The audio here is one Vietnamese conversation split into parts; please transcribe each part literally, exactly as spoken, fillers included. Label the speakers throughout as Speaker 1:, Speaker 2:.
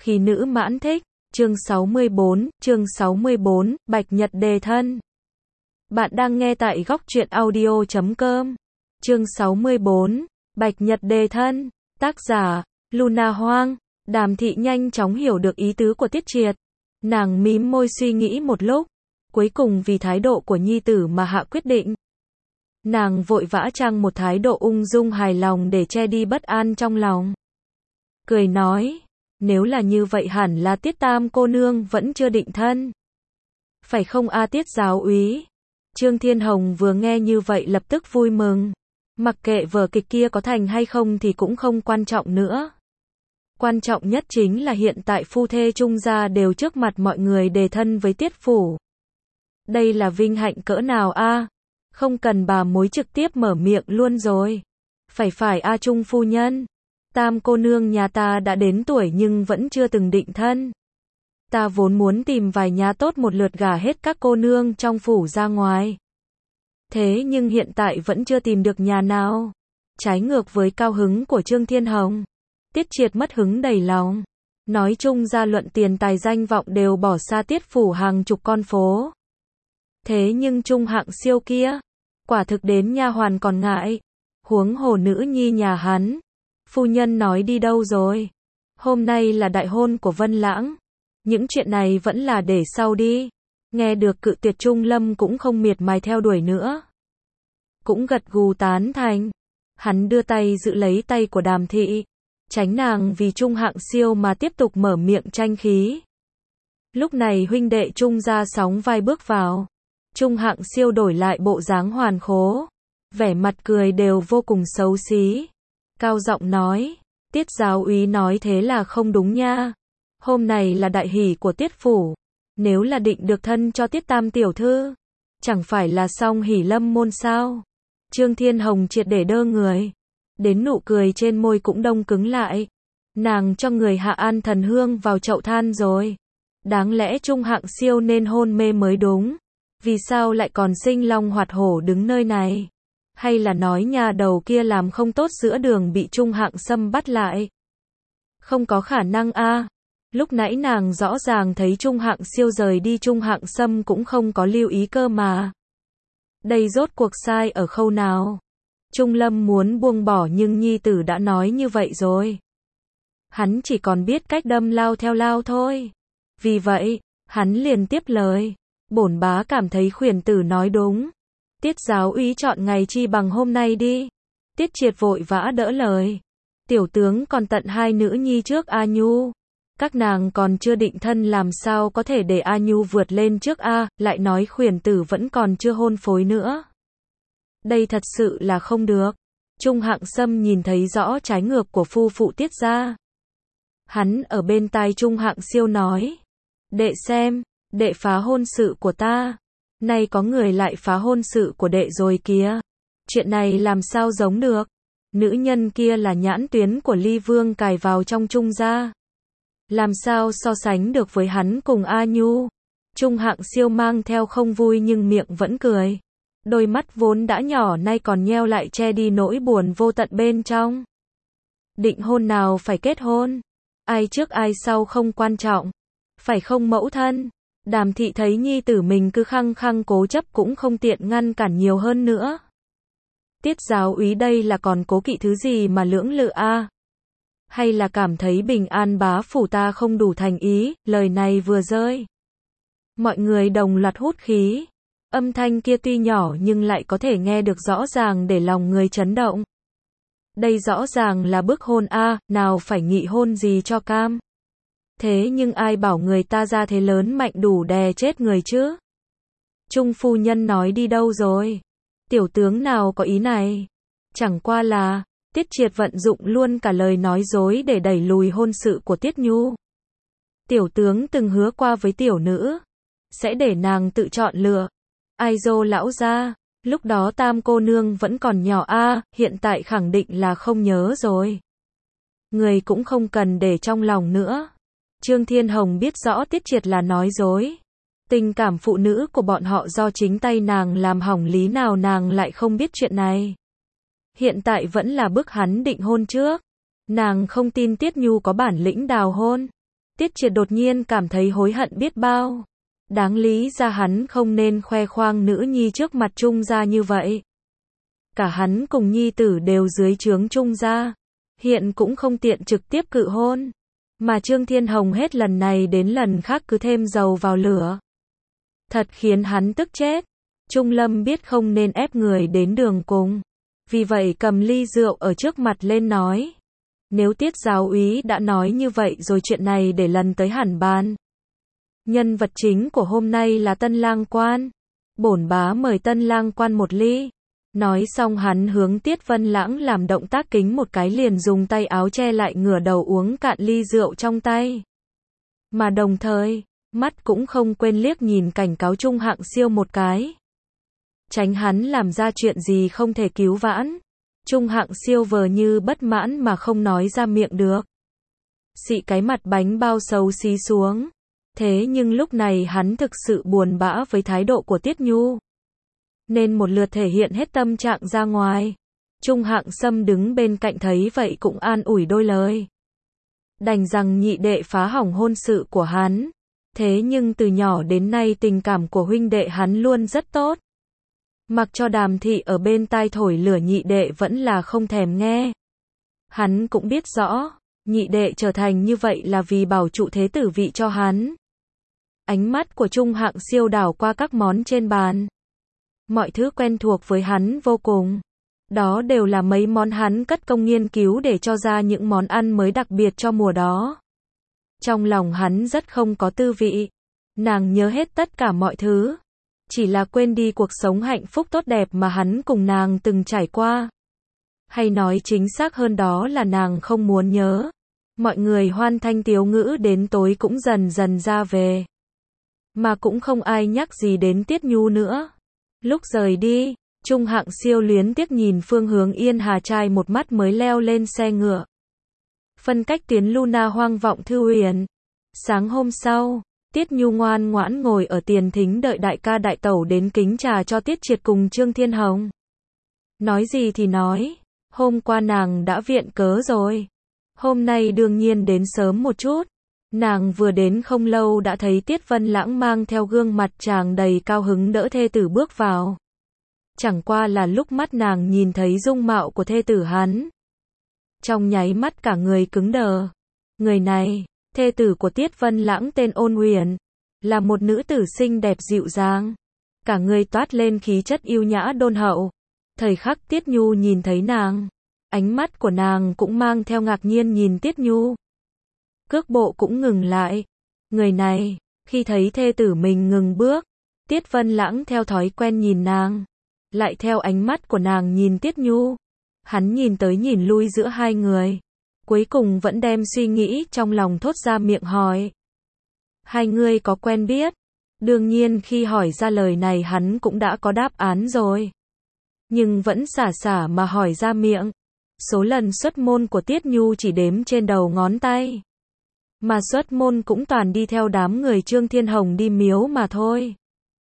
Speaker 1: Khí nữ mãn thích, chương sáu mươi bốn, chương sáu mươi bốn, Bạch Nhật đề thân. Bạn đang nghe tại góc truyện audio chấm com. Chương sáu mươi bốn, Bạch Nhật đề thân, tác giả, Luna Hoang. Đàm Thị nhanh chóng hiểu được ý tứ của Tiết Triệt. Nàng mím môi suy nghĩ một lúc, cuối cùng vì thái độ của nhi tử mà hạ quyết định. Nàng vội vã trang một thái độ ung dung hài lòng để che đi bất an trong lòng. Cười nói, nếu là như vậy hẳn là Tiết Tam cô nương vẫn chưa định thân. Phải không a Tiết giáo úy? Trương Thiên Hồng vừa nghe như vậy lập tức vui mừng. Mặc kệ vở kịch kia có thành hay không thì cũng không quan trọng nữa. Quan trọng nhất chính là hiện tại phu thê Trung gia đều trước mặt mọi người đề thân với Tiết phủ. Đây là vinh hạnh cỡ nào a? Không cần bà mối trực tiếp mở miệng luôn rồi. Phải phải a Trung phu nhân. Tam cô nương nhà ta đã đến tuổi nhưng vẫn chưa từng định thân. Ta vốn muốn tìm vài nhà tốt một lượt gả hết các cô nương trong phủ ra ngoài. Thế nhưng hiện tại vẫn chưa tìm được nhà nào. Trái ngược với cao hứng của Trương Thiên Hồng, Tiết Triệt mất hứng đầy lòng. Nói chung ra luận tiền tài danh vọng đều bỏ xa Tiết phủ hàng chục con phố. Thế nhưng trung hạng siêu kia, quả thực đến nha hoàn còn ngại. Huống hồ nữ nhi nhà hắn. Phu nhân nói đi đâu rồi? Hôm nay là đại hôn của Vân Lãng. Những chuyện này vẫn là để sau đi. Nghe được cự tuyệt Trung Lâm cũng không miệt mài theo đuổi nữa. Cũng gật gù tán thành. Hắn đưa tay giữ lấy tay của Đàm Thị. Tránh nàng vì Trung hạng siêu mà tiếp tục mở miệng tranh khí. Lúc này huynh đệ Trung ra sóng vai bước vào. Trung hạng siêu đổi lại bộ dáng hoàn khố. Vẻ mặt cười đều vô cùng xấu xí. Cao giọng nói, Tiết giáo úy nói thế là không đúng nha. Hôm này là đại hỷ của Tiết phủ. Nếu là định được thân cho Tiết Tam tiểu thư, chẳng phải là xong hỷ lâm môn sao? Trương Thiên Hồng triệt để đơ người. Đến nụ cười trên môi cũng đông cứng lại. Nàng cho người hạ an thần hương vào chậu than rồi. Đáng lẽ Trung hạng siêu nên hôn mê mới đúng. Vì sao lại còn sinh long hoạt hổ đứng nơi này? Hay là nói nhà đầu kia làm không tốt giữa đường bị Trung hạng sâm bắt lại? Không có khả năng a. Lúc nãy nàng rõ ràng thấy Trung hạng siêu rời đi, Trung hạng sâm cũng không có lưu ý cơ mà. Đây rốt cuộc sai ở khâu nào? Trung Lâm muốn buông bỏ nhưng nhi tử đã nói như vậy rồi. Hắn chỉ còn biết cách đâm lao theo lao thôi. Vì vậy, hắn liền tiếp lời. Bổn bá cảm thấy khuyển tử nói đúng. Tiết giáo úy chọn ngày chi bằng hôm nay đi. Tiết Triệt vội vã đỡ lời. Tiểu tướng còn tận hai nữ nhi trước A Nhu. Các nàng còn chưa định thân làm sao có thể để A Nhu vượt lên trước A, lại nói khuyển tử vẫn còn chưa hôn phối nữa. Đây thật sự là không được. Trung hạng sâm nhìn thấy rõ trái ngược của phu phụ Tiết gia. Hắn ở bên tai Trung hạng siêu nói. Đệ xem, đệ phá hôn sự của ta. Nay có người lại phá hôn sự của đệ rồi kìa. Chuyện này làm sao giống được. Nữ nhân kia là nhãn tuyến của Ly Vương cài vào trong Trung gia. Làm sao so sánh được với hắn cùng A Nhu. Trung hạng siêu mang theo không vui nhưng miệng vẫn cười. Đôi mắt vốn đã nhỏ nay còn nheo lại che đi nỗi buồn vô tận bên trong. Định hôn nào phải kết hôn. Ai trước ai sau không quan trọng. Phải không mẫu thân? Đàm Thị thấy nhi tử mình cứ khăng khăng cố chấp cũng không tiện ngăn cản nhiều hơn nữa. Tiết giáo úy đây là còn cố kỵ thứ gì mà lưỡng lự a? Hay là cảm thấy bình an bá phủ ta không đủ thành ý? Lời này vừa rơi, mọi người đồng loạt hút khí. Âm thanh kia tuy nhỏ nhưng lại có thể nghe được rõ ràng để lòng người chấn động. Đây rõ ràng là bức hôn a, nào phải nghị hôn gì cho cam. Thế nhưng ai bảo người ta ra thế lớn mạnh đủ đè chết người chứ? Trung phu nhân nói đi đâu rồi? Tiểu tướng nào có ý này? Chẳng qua là, Tiết Triệt vận dụng luôn cả lời nói dối để đẩy lùi hôn sự của Tiết Nhu. Tiểu tướng từng hứa qua với tiểu nữ, sẽ để nàng tự chọn lựa. Ai dô lão gia, lúc đó Tam cô nương vẫn còn nhỏ a, hiện tại khẳng định là không nhớ rồi. Người cũng không cần để trong lòng nữa. Trương Thiên Hồng biết rõ Tiết Triệt là nói dối. Tình cảm phụ nữ của bọn họ do chính tay nàng làm hỏng, lý nào nàng lại không biết chuyện này. Hiện tại vẫn là bức hắn định hôn trước. Nàng không tin Tiết Nhu có bản lĩnh đào hôn. Tiết Triệt đột nhiên cảm thấy hối hận biết bao. Đáng lý ra hắn không nên khoe khoang nữ nhi trước mặt Trung gia như vậy. Cả hắn cùng nhi tử đều dưới trướng Trung gia. Hiện cũng không tiện trực tiếp cự hôn. Mà Trương Thiên Hồng hết lần này đến lần khác cứ thêm dầu vào lửa. Thật khiến hắn tức chết. Trung Lâm biết không nên ép người đến đường cùng. Vì vậy cầm ly rượu ở trước mặt lên nói. Nếu Tiết giáo úy đã nói như vậy rồi chuyện này để lần tới hẳn bàn. Nhân vật chính của hôm nay là Tân Lang Quan. Bổn bá mời Tân Lang Quan một ly. Nói xong hắn hướng Tiết Vân Lãng làm động tác kính một cái liền dùng tay áo che lại ngửa đầu uống cạn ly rượu trong tay. Mà đồng thời, mắt cũng không quên liếc nhìn cảnh cáo Trung Hạng Siêu một cái. Tránh hắn làm ra chuyện gì không thể cứu vãn. Trung Hạng Siêu vờ như bất mãn mà không nói ra miệng được. Xị cái mặt bánh bao xấu xí xuống. Thế nhưng lúc này hắn thực sự buồn bã với thái độ của Tiết Nhu. Nên một lượt thể hiện hết tâm trạng ra ngoài. Trung Hạng Sâm đứng bên cạnh thấy vậy cũng an ủi đôi lời. Đành rằng nhị đệ phá hỏng hôn sự của hắn. Thế nhưng từ nhỏ đến nay tình cảm của huynh đệ hắn luôn rất tốt. Mặc cho Đàm Thị ở bên tai thổi lửa nhị đệ vẫn là không thèm nghe. Hắn cũng biết rõ, nhị đệ trở thành như vậy là vì bảo trụ thế tử vị cho hắn. Ánh mắt của Trung Hạng Siêu đảo qua các món trên bàn. Mọi thứ quen thuộc với hắn vô cùng. Đó đều là mấy món hắn cất công nghiên cứu để cho ra những món ăn mới đặc biệt cho mùa đó. Trong lòng hắn rất không có tư vị. Nàng nhớ hết tất cả mọi thứ. Chỉ là quên đi cuộc sống hạnh phúc tốt đẹp mà hắn cùng nàng từng trải qua. Hay nói chính xác hơn đó là nàng không muốn nhớ. Mọi người hoan thanh tiếu ngữ đến tối cũng dần dần ra về. Mà cũng không ai nhắc gì đến Tiết Nhu nữa. Lúc rời đi, Trung Hạng Siêu luyến tiếc nhìn phương hướng Yên Hà trai một mắt mới leo lên xe ngựa. Phân cách tiến Luna hoang vọng thư huyền. Sáng hôm sau, Tiết Nhu ngoan ngoãn ngồi ở tiền thính đợi đại ca đại tẩu đến kính trà cho Tiết Triệt cùng Trương Thiên Hồng. Nói gì thì nói, hôm qua nàng đã viện cớ rồi. Hôm nay đương nhiên đến sớm một chút. Nàng vừa đến không lâu đã thấy Tiết Vân Lãng mang theo gương mặt tràn đầy cao hứng đỡ thê tử bước vào. Chẳng qua là lúc mắt nàng nhìn thấy dung mạo của thê tử hắn. Trong nháy mắt cả người cứng đờ. Người này, thê tử của Tiết Vân Lãng tên Ôn Huyền, là một nữ tử xinh đẹp dịu dàng. Cả người toát lên khí chất yêu nhã đôn hậu. Thời khắc Tiết Nhu nhìn thấy nàng, ánh mắt của nàng cũng mang theo ngạc nhiên nhìn Tiết Nhu. Cước bộ cũng ngừng lại. Người này, khi thấy thê tử mình ngừng bước, Tiết Vân Lãng theo thói quen nhìn nàng, lại theo ánh mắt của nàng nhìn Tiết Nhu. Hắn nhìn tới nhìn lui giữa hai người, cuối cùng vẫn đem suy nghĩ trong lòng thốt ra miệng hỏi. Hai người có quen biết? Đương nhiên khi hỏi ra lời này hắn cũng đã có đáp án rồi. Nhưng vẫn xả xả mà hỏi ra miệng. Số lần xuất môn của Tiết Nhu chỉ đếm trên đầu ngón tay. Mà xuất môn cũng toàn đi theo đám người Trương Thiên Hồng đi miếu mà thôi.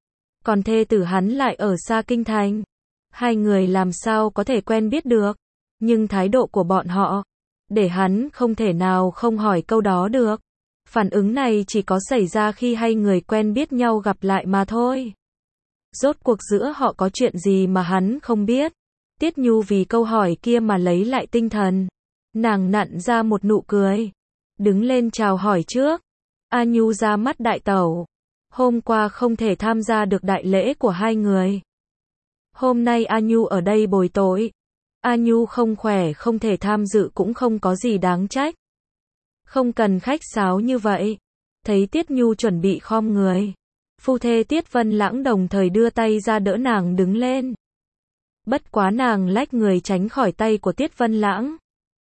Speaker 1: Còn thê tử hắn lại ở xa kinh thành. Hai người làm sao có thể quen biết được. Nhưng thái độ của bọn họ, để hắn không thể nào không hỏi câu đó được. Phản ứng này chỉ có xảy ra khi hai người quen biết nhau gặp lại mà thôi. Rốt cuộc giữa họ có chuyện gì mà hắn không biết. Tiết Nhu vì câu hỏi kia mà lấy lại tinh thần. Nàng nặn ra một nụ cười. Đứng lên chào hỏi trước. A Nhu ra mắt đại tẩu. Hôm qua không thể tham gia được đại lễ của hai người. Hôm nay A Nhu ở đây bồi tội. A Nhu không khỏe không thể tham dự cũng không có gì đáng trách. Không cần khách sáo như vậy. Thấy Tiết Nhu chuẩn bị khom người. Phu thê Tiết Vân Lãng đồng thời đưa tay ra đỡ nàng đứng lên. Bất quá nàng lách người tránh khỏi tay của Tiết Vân Lãng.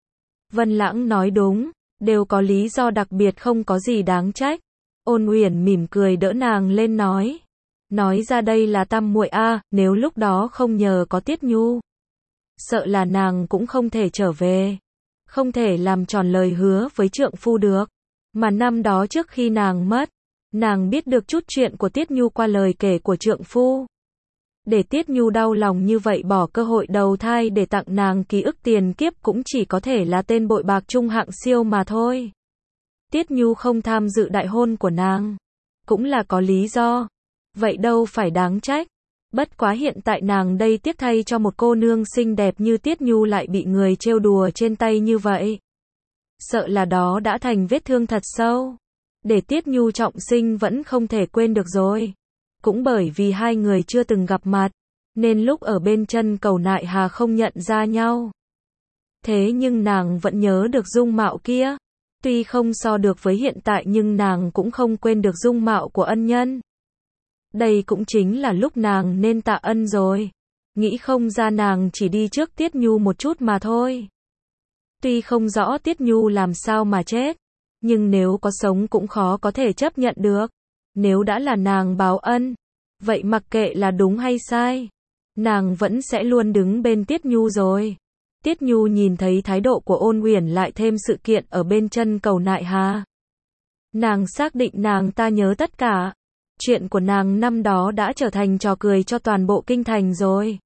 Speaker 1: Vân Lãng nói đúng, đều có lý do đặc biệt không có gì đáng trách. Ôn Uyển mỉm cười đỡ nàng lên nói. Nói ra đây là tam muội a, nếu lúc đó không nhờ có Tiết Nhu. Sợ là nàng cũng không thể trở về. Không thể làm tròn lời hứa với trượng phu được. Mà năm đó trước khi nàng mất, nàng biết được chút chuyện của Tiết Nhu qua lời kể của trượng phu. Để Tiết Nhu đau lòng như vậy bỏ cơ hội đầu thai để tặng nàng ký ức tiền kiếp cũng chỉ có thể là tên bội bạc Trung Hạng Siêu mà thôi. Tiết Nhu không tham dự đại hôn của nàng. Cũng là có lý do. Vậy đâu phải đáng trách. Bất quá hiện tại nàng đây tiếc thay cho một cô nương xinh đẹp như Tiết Nhu lại bị người trêu đùa trên tay như vậy. Sợ là đó đã thành vết thương thật sâu. Để Tiết Nhu trọng sinh vẫn không thể quên được rồi. Cũng bởi vì hai người chưa từng gặp mặt, nên lúc ở bên chân cầu Nại Hà không nhận ra nhau. Thế nhưng nàng vẫn nhớ được dung mạo kia. Tuy không so được với hiện tại nhưng nàng cũng không quên được dung mạo của ân nhân. Đây cũng chính là lúc nàng nên tạ ân rồi. Nghĩ không ra nàng chỉ đi trước Tiết Nhu một chút mà thôi. Tuy không rõ Tiết Nhu làm sao mà chết, nhưng nếu có sống cũng khó có thể chấp nhận được. Nếu đã là nàng báo ân, vậy mặc kệ là đúng hay sai, nàng vẫn sẽ luôn đứng bên Tiết Nhu rồi. Tiết Nhu nhìn thấy thái độ của Ôn Uyển lại thêm sự kiện ở bên chân cầu Nại Hà. Nàng xác định nàng ta nhớ tất cả. Chuyện của nàng năm đó đã trở thành trò cười cho toàn bộ kinh thành rồi.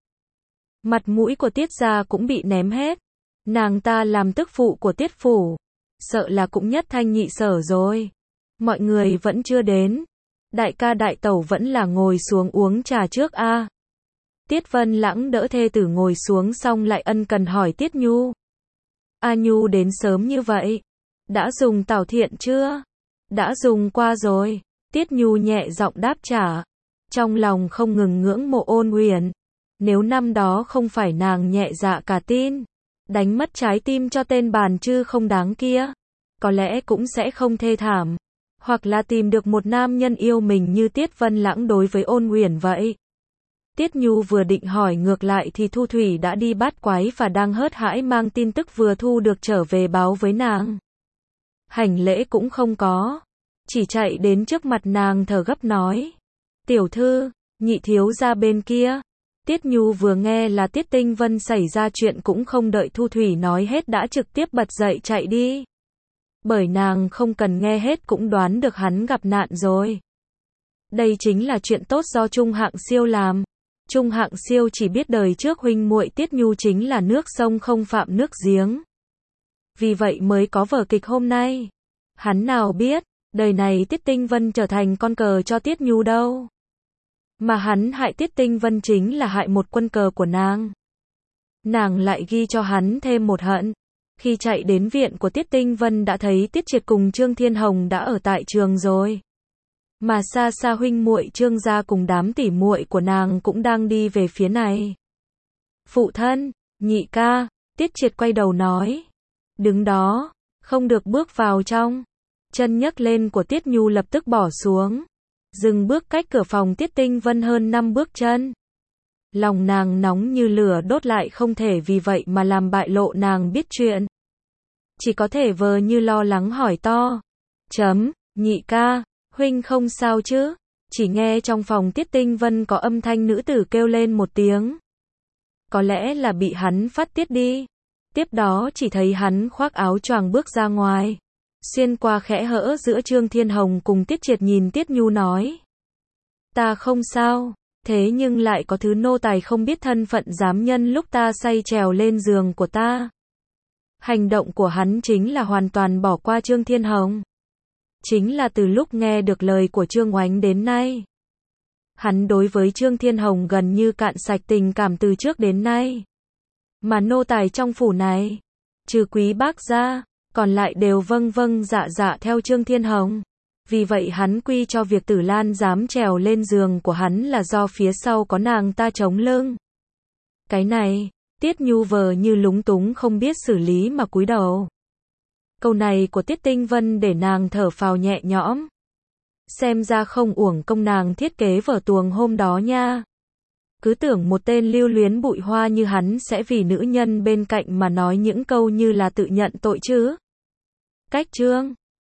Speaker 1: Mặt mũi của Tiết gia cũng bị ném hết. Nàng ta làm tức phụ của Tiết phủ, sợ là cũng nhất thanh nhị sở rồi. Mọi người vẫn chưa đến. Đại ca đại tẩu vẫn là ngồi xuống uống trà trước a. À. Tiết Vân Lãng đỡ thê tử ngồi xuống xong lại ân cần hỏi Tiết Nhu. A Nhu đến sớm như vậy. Đã dùng tảo thiện chưa? Đã dùng qua rồi. Tiết Nhu nhẹ giọng đáp trả. Trong lòng không ngừng ngưỡng mộ Ôn Uyển. Nếu năm đó không phải nàng nhẹ dạ cả tin, đánh mất trái tim cho tên bàn chứ không đáng kia, có lẽ cũng sẽ không thê thảm. Hoặc là tìm được một nam nhân yêu mình như Tiết Vân Lãng đối với Ôn Uyển vậy. Tiết Nhu vừa định hỏi ngược lại thì Thu Thủy đã đi bát quái và đang hớt hãi mang tin tức vừa thu được trở về báo với nàng. Hành lễ cũng không có, chỉ chạy đến trước mặt nàng thở gấp nói. Tiểu thư, nhị thiếu gia bên kia. Tiết Nhu vừa nghe là Tiết Tinh Vân xảy ra chuyện cũng không đợi Thu Thủy nói hết đã trực tiếp bật dậy chạy đi. Bởi nàng không cần nghe hết cũng đoán được hắn gặp nạn rồi. Đây chính là chuyện tốt do Trung Hạng Siêu làm. Trung Hạng Siêu chỉ biết đời trước huynh muội Tiết Nhu chính là nước sông không phạm nước giếng. Vì vậy mới có vở kịch hôm nay. Hắn nào biết, đời này Tiết Tinh Vân trở thành con cờ cho Tiết Nhu đâu. Mà hắn hại Tiết Tinh Vân chính là hại một quân cờ của nàng. Nàng lại ghi cho hắn thêm một hận. Khi chạy đến viện của Tiết Tinh Vân đã thấy Tiết Triệt cùng Trương Thiên Hồng đã ở tại trường rồi. Mà xa xa huynh muội Trương gia cùng đám tỉ muội của nàng cũng đang đi về phía này. Phụ thân, nhị ca, Tiết Triệt quay đầu nói. Đứng đó, không được bước vào trong. Chân nhấc lên của Tiết Nhu lập tức bỏ xuống. Dừng bước cách cửa phòng Tiết Tinh Vân hơn năm bước chân. Lòng nàng nóng như lửa đốt lại không thể vì vậy mà làm bại lộ nàng biết chuyện. Chỉ có thể vờ như lo lắng hỏi to. Chấm, nhị ca, huynh không sao chứ? Chỉ nghe trong phòng Tiết Tinh Vân có âm thanh nữ tử kêu lên một tiếng. Có lẽ là bị hắn phát tiết đi. Tiếp đó chỉ thấy hắn khoác áo choàng bước ra ngoài. Xuyên qua khẽ hở giữa Trương Thiên Hồng cùng Tiết Triệt nhìn Tiết Nhu nói. Ta không sao, thế nhưng lại có thứ nô tài không biết thân phận dám nhân lúc ta say trèo lên giường của ta. Hành động của hắn chính là hoàn toàn bỏ qua Trương Thiên Hồng. Chính là từ lúc nghe được lời của Trương Oánh đến nay. Hắn đối với Trương Thiên Hồng gần như cạn sạch tình cảm từ trước đến nay. Mà nô tài trong phủ này, trừ quý bác ra, còn lại đều vâng vâng dạ dạ theo Trương Thiên Hồng. Vì vậy hắn quy cho việc Tử Lan dám trèo lên giường của hắn là do phía sau có nàng ta chống lưng. Cái này, Tiết Nhu vờ như lúng túng không biết xử lý mà cúi đầu. Câu này của Tiết Tinh Vân để nàng thở phào nhẹ nhõm. Xem ra không uổng công nàng thiết kế vở tuồng hôm đó nha. Cứ tưởng một tên lưu luyến bụi hoa như hắn sẽ vì nữ nhân bên cạnh mà nói những câu như là tự nhận tội chứ. Cách chương